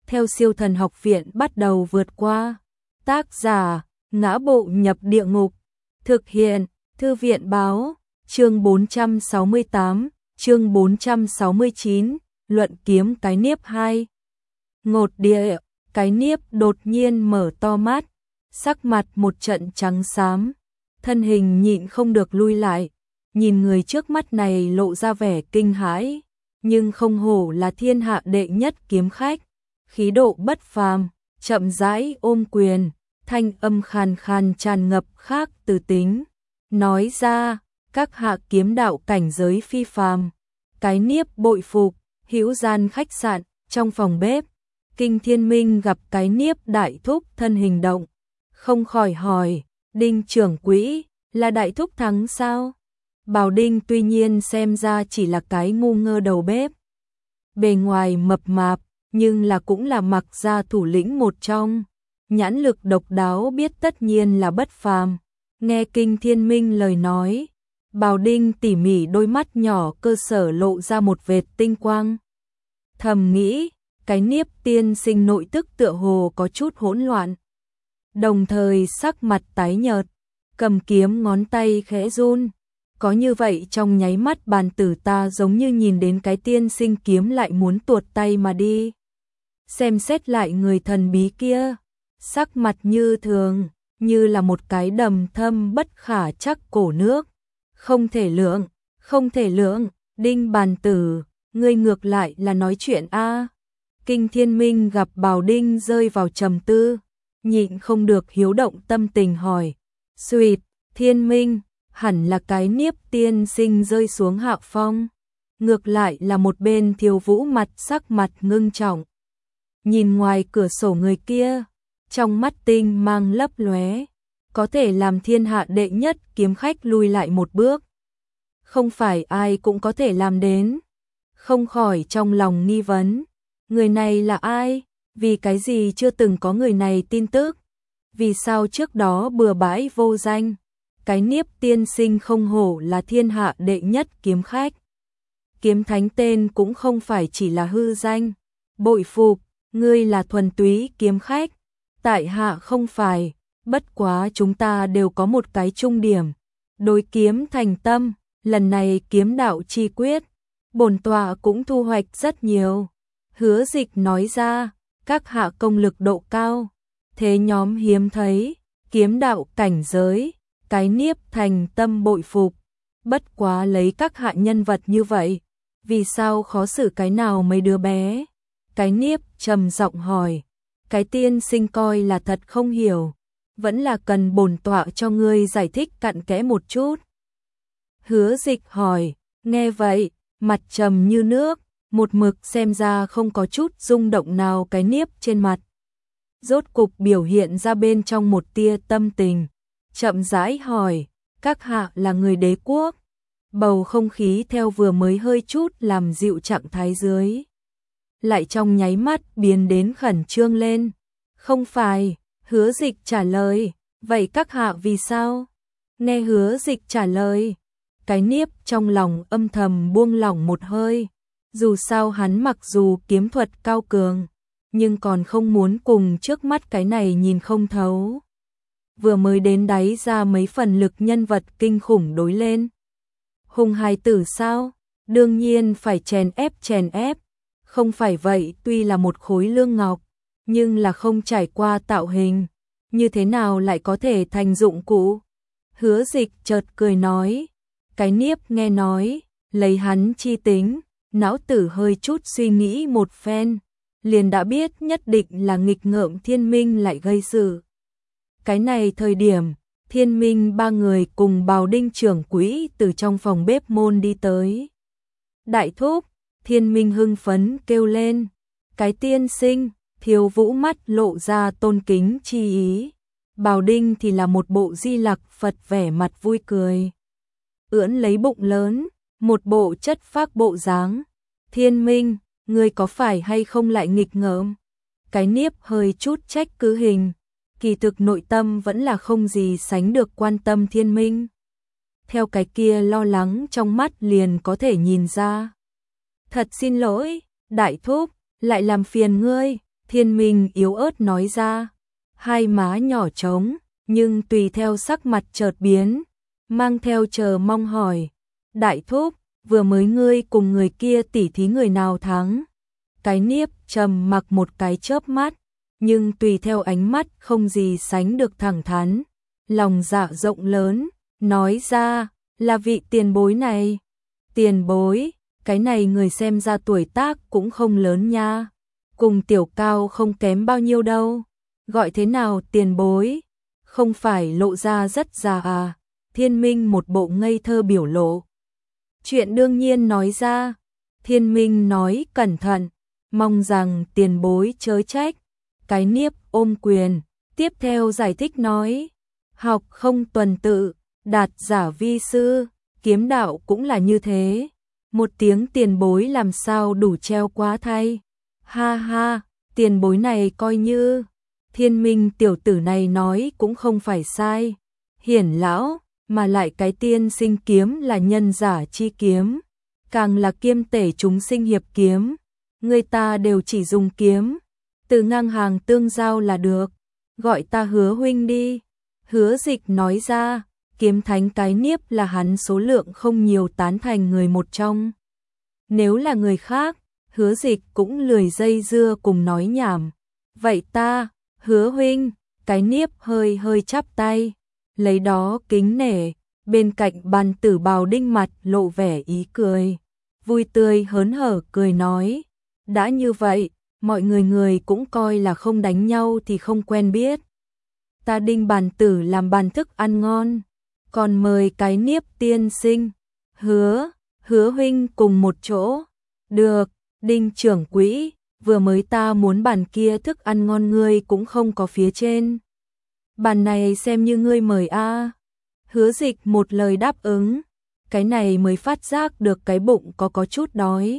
theo Siêu Thần Học Viện bắt đầu vượt qua. Tác giả: Ngã Bộ Nhập Địa Ngục. Thực hiện: Thư viện báo. Chương 468, chương 469, luận kiếm cái niếp 2. Ngột địa, cái niếp đột nhiên mở to mắt, sắc mặt một trận trắng xám, thân hình nhịn không được lui lại, nhìn người trước mắt này lộ ra vẻ kinh hãi, nhưng không hổ là thiên hạ đệ nhất kiếm khách, khí độ bất phàm, chậm rãi ôm quyền, thanh âm khàn khàn tràn ngập khác từ tính, nói ra: các hạ kiếm đạo cảnh giới phi phàm. Cái niếp bội phục. Hữu Gian khách sạn, trong phòng bếp, Kinh Thiên Minh gặp cái niếp đại thúc thân hình động, không khỏi hỏi: Đinh trưởng quỹ, là đại thúc thắng sao? Bảo Đinh tuy nhiên xem ra chỉ là cái ngu ngơ đầu bếp, bề ngoài mập mạp, nhưng cũng là Mặc gia thủ lĩnh một trong, nhãn lực độc đáo biết tất nhiên là bất phàm. Nghe Kinh Thiên Minh lời nói, Bảo Đinh tỉ mỉ đôi mắt nhỏ cơ sở lộ ra một vệt tinh quang. Thầm nghĩ, cái niếp tiên sinh nội tức tựa hồ có chút hỗn loạn. Đồng thời sắc mặt tái nhợt, cầm kiếm ngón tay khẽ run. Có như vậy trong nháy mắt bàn tử ta giống như nhìn đến cái tiên sinh kiếm lại muốn tuột tay mà đi. Xem xét lại người thần bí kia, sắc mặt như thường, như là một cái đầm thâm bất khả trắc cổ nước. Không thể lượng, không thể lượng, Đinh bàn tử, ngươi ngược lại là nói chuyện a. Kinh Thiên Minh gặp Bảo Đinh rơi vào trầm tư, nhịn không được hiếu động tâm tình hỏi: Xuyệt, Thiên Minh, hẳn là cái niếp tiên sinh rơi xuống hạ phong. Ngược lại là một bên Thiếu Vũ mặt sắc mặt ngưng trọng. Nhìn ngoài cửa sổ người kia, trong mắt tinh mang lấp lóe, có thể làm thiên hạ đệ nhất kiếm khách lùi lại một bước. Không phải ai cũng có thể làm đến. Không khỏi trong lòng nghi vấn, người này là ai? Vì cái gì chưa từng có người này tin tức? Vì sao trước đó bừa bãi vô danh? Cái niếp tiên sinh không hổ là thiên hạ đệ nhất kiếm khách. Kiếm thánh tên cũng không phải chỉ là hư danh. Bội phục, ngươi là thuần túy kiếm khách. Tại hạ không phải, bất quá chúng ta đều có một cái chung điểm. Đối kiếm thành tâm, lần này kiếm đạo chi quyết, bổn tọa cũng thu hoạch rất nhiều. Hứa Dịch nói ra, các hạ công lực độ cao, thế nhóm hiếm thấy, kiếm đạo cảnh giới, cái niếp thành tâm bội phục. Bất quá lấy các hạ nhân vật như vậy, vì sao khó xử cái nào mấy đứa bé? Cái niếp trầm giọng hỏi, cái tiên sinh coi là thật không hiểu, vẫn là cần bổn tọa cho ngươi giải thích cặn kẽ một chút. Hứa Dịch hỏi, nghe vậy, mặt trầm như nước, một mực xem ra không có chút rung động nào cái niếp trên mặt. Rốt cục biểu hiện ra bên trong một tia tâm tình, chậm rãi hỏi, các hạ là người đế quốc. Bầu không khí theo vừa mới hơi chút làm dịu trạng thái dưới, lại trong nháy mắt biến đến khẩn trương lên. Không phải, Hứa Dịch trả lời, vậy các hạ vì sao? Nghe Hứa Dịch trả lời, cái niếp trong lòng âm thầm buông lỏng một hơi, dù sao hắn mặc dù kiếm thuật cao cường, nhưng còn không muốn cùng trước mắt cái này nhìn không thấu. Vừa mới đến đáy ra mấy phần lực nhân vật kinh khủng đối lên. Hùng hài tử sao? Đương nhiên phải chèn ép. Không phải vậy tuy là một khối lương ngọc, nhưng là không trải qua tạo hình, như thế nào lại có thể thành dụng cụ? Hứa Dịch chợt cười nói, cái niếp nghe nói, lấy hắn chi tính, não tử hơi chút suy nghĩ một phen, liền đã biết nhất định là nghịch ngợm Thiên Minh lại gây sự. Cái này thời điểm, Thiên Minh ba người cùng Bào Đinh trưởng quỹ từ trong phòng bếp môn đi tới. Đại thúc, Thiên Minh hưng phấn kêu lên, cái tiên sinh. Thiếu Vũ mắt lộ ra tôn kính chi ý, Bào Đinh thì là một bộ Di Lặc Phật vẻ mặt vui cười, ưỡn lấy bụng lớn, một bộ chất phác bộ dáng. Thiên Minh, ngươi có phải hay không lại nghịch ngợm? Cái niếp hơi chút trách cứ hình, kỳ thực nội tâm vẫn là không gì sánh được quan tâm Thiên Minh. Theo cái kia lo lắng trong mắt liền có thể nhìn ra. Thật xin lỗi, đại thúc, lại làm phiền ngươi. Thiên Minh yếu ớt nói ra, hai má nhỏ trống, nhưng tùy theo sắc mặt chợt biến, mang theo chờ mong hỏi, đại thúc, vừa mới ngươi cùng người kia tỉ thí người nào thắng? Cái Niếp trầm mặc một cái chớp mắt, nhưng tùy theo ánh mắt không gì sánh được thẳng thắn, lòng dạ rộng lớn, nói ra, là vị tiền bối này. Tiền bối, cái này người xem ra tuổi tác cũng không lớn nha, cùng Tiểu Cao không kém bao nhiêu đâu, gọi thế nào tiền bối, không phải lộ ra rất già à? Thiên Minh một bộ ngây thơ biểu lộ. Chuyện đương nhiên nói ra, Thiên Minh nói cẩn thận, mong rằng tiền bối chớ trách. Cái Niếp ôm quyền, tiếp theo giải thích nói, học không tuần tự, đạt giả vi sư, kiếm đạo cũng là như thế. Một tiếng tiền bối làm sao đủ treo quá thay. Ha ha, tiền bối này coi như, Thiên Minh tiểu tử này nói cũng không phải sai. Hiển lão, mà lại cái tiên sinh kiếm là nhân giả chi kiếm, càng là kiêm tể chúng sinh hiệp kiếm. Người ta đều chỉ dùng kiếm, từ ngang hàng tương giao là được, gọi ta Hứa huynh đi. Hứa Dịch nói ra, kiếm thánh cái Niếp là hắn số lượng không nhiều tán thành người một trong. Nếu là người khác, Hứa Dịch cũng lười dây dưa cùng nói nhảm. Vậy ta, Hứa huynh, cái Niếp hơi hơi chắp tay, lấy đó kính nể, bên cạnh Bàn Tử Bào Đinh mặt lộ vẻ ý cười, vui tươi hớn hở cười nói, đã như vậy, mọi người cũng coi là không đánh nhau thì không quen biết. Ta Đinh Bàn Tử làm bàn thức ăn ngon, còn mời cái Niếp tiên sinh, Hứa huynh cùng một chỗ. Được, Đinh trưởng quỹ, vừa mới ta muốn bàn kia thức ăn ngon ngươi cũng không có phía trên. Bàn này xem như ngươi mời a. Hứa Dịch một lời đáp ứng, cái này mới phát giác được cái bụng có chút đói.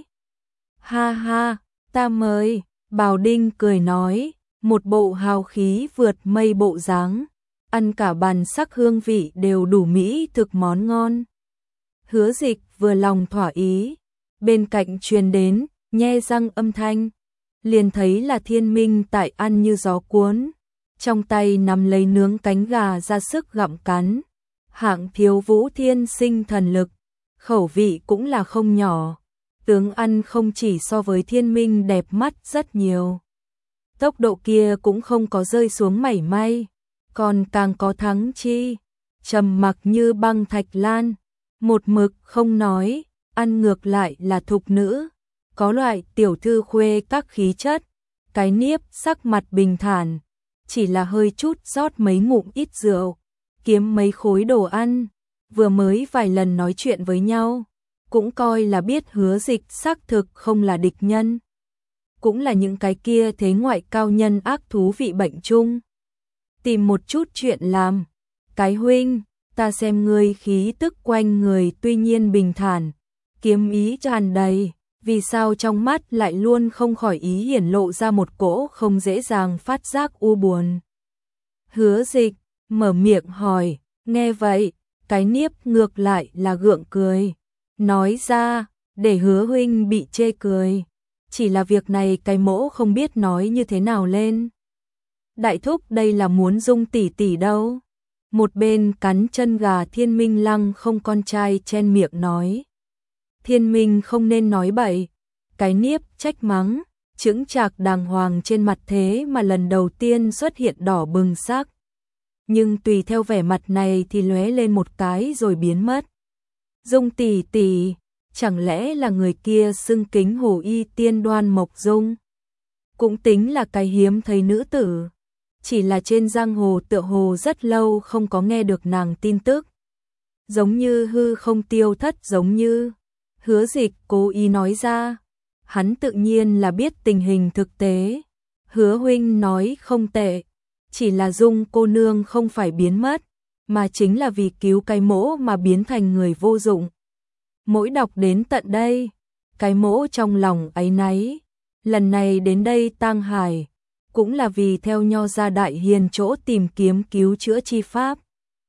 Ha ha, ta mời, Bào Đinh cười nói, một bộ hào khí vượt mây bộ dáng, ăn cả bàn sắc hương vị đều đủ mỹ thực món ngon. Hứa Dịch vừa lòng thỏa ý, bên cạnh truyền đến, nhe răng âm thanh, liền thấy là Thiên Minh tại ăn như gió cuốn, trong tay nắm lấy nướng cánh gà ra sức gặm cắn, hạng thiếu vũ thiên sinh thần lực, khẩu vị cũng là không nhỏ, tướng ăn không chỉ so với Thiên Minh đẹp mắt rất nhiều. Tốc độ kia cũng không có rơi xuống mảy may, còn càng có thắng chi, trầm mặc như băng thạch lan, một mực không nói, ăn ngược lại là thục nữ, có loại tiểu thư khuê các khí chất. Cái Niếp sắc mặt bình thản, chỉ là hơi chút rót mấy ngụm ít rượu, kiếm mấy khối đồ ăn, vừa mới vài lần nói chuyện với nhau, cũng coi là biết Hứa Dịch xác thực không là địch nhân, cũng là những cái kia thế ngoại cao nhân ác thú vị bệnh chung. Tìm một chút chuyện làm, cái huynh, ta xem ngươi khí tức quanh người tuy nhiên bình thản, kiếm ý tràn đầy, vì sao trong mắt lại luôn không khỏi ý hiển lộ ra một cỗ không dễ dàng phát giác u buồn. Hứa Dịch mở miệng hỏi, nghe vậy, cái Niếp ngược lại là gượng cười, nói ra, để Hứa huynh bị chê cười, chỉ là việc này cái mỗ không biết nói như thế nào lên. Đại thúc đây là muốn dung tỷ tỷ đâu. Một bên cắn chân gà Thiên Minh Lăng không con trai chen miệng nói. Thiên Minh không nên nói bậy. Cái Niếp trách mắng, chững chạc đàng hoàng trên mặt thế mà lần đầu tiên xuất hiện đỏ bừng sắc. Nhưng tùy theo vẻ mặt này thì lóe lên một cái rồi biến mất. Dung tỷ tỷ, chẳng lẽ là người kia xưng kính Hồ Y Tiên Đoan Mộc Dung? Cũng tính là cái hiếm thấy nữ tử. Chỉ là trên giang hồ tựa hồ rất lâu không có nghe được nàng tin tức. Giống như hư không tiêu thất giống như. Hứa Dịch cố ý nói ra. Hắn tự nhiên là biết tình hình thực tế. Hứa huynh nói không tệ. Chỉ là Dung cô nương không phải biến mất, mà chính là vì cứu cái mỗ mà biến thành người vô dụng. Mỗi đọc đến tận đây, cái mỗ trong lòng áy náy. Lần này đến đây tang hải, cũng là vì theo Nho gia đại hiền chỗ tìm kiếm cứu chữa chi pháp.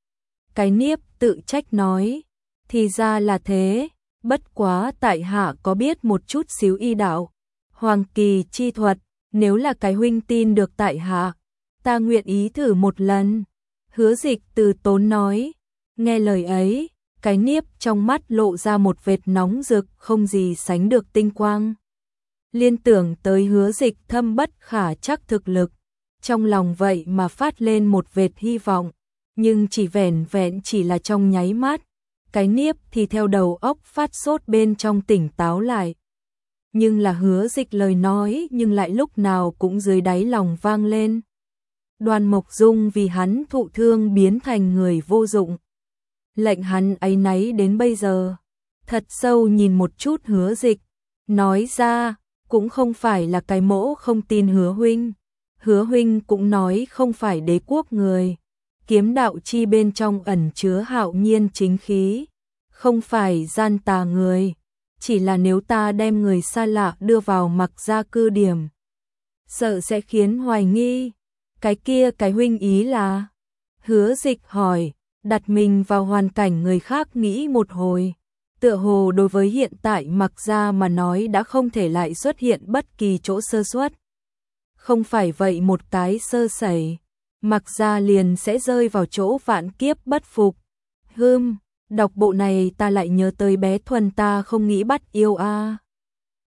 Cái Niếp tự trách nói, thì ra là thế, bất quá tại hạ có biết một chút xíu y đạo, hoàng kỳ chi thuật, nếu là cái huynh tin được tại hạ, ta nguyện ý thử một lần. Hứa Dịch từ tốn nói, nghe lời ấy, cái niếp trong mắt lộ ra một vệt nóng rực không gì sánh được tinh quang. Liên tưởng tới Hứa Dịch thâm bất khả trắc thực lực, trong lòng vậy mà phát lên một vệt hy vọng, nhưng chỉ vẻn vẹn chỉ là trong nháy mắt, cái niếp thì theo đầu óc phát sốt bên trong tỉnh táo lại. Nhưng là Hứa Dịch lời nói nhưng lại lúc nào cũng dưới đáy lòng vang lên. Đoàn Mộc Dung vì hắn thụ thương biến thành người vô dụng, lệnh hắn áy náy đến bây giờ. Thật sâu nhìn một chút Hứa Dịch, nói ra, cũng không phải là cái mỗ không tin Hứa huynh. Hứa huynh cũng nói không phải đế quốc người, kiếm đạo chi bên trong ẩn chứa hạo nhiên chính khí, không phải gian tà người, chỉ là nếu ta đem người xa lạ đưa vào Mặc gia cư điểm, sợ sẽ khiến hoài nghi. Cái kia cái huynh ý là? Hứa Dịch hỏi, đặt mình vào hoàn cảnh người khác nghĩ một hồi. Tựa hồ đối với hiện tại Mặc gia mà nói đã không thể lại xuất hiện bất kỳ chỗ sơ suất. Không phải vậy một cái sơ sẩy, Mặc gia liền sẽ rơi vào chỗ vạn kiếp bất phục. Đọc bộ này ta lại nhớ tới bé Thuần ta không nghĩ bắt yêu a.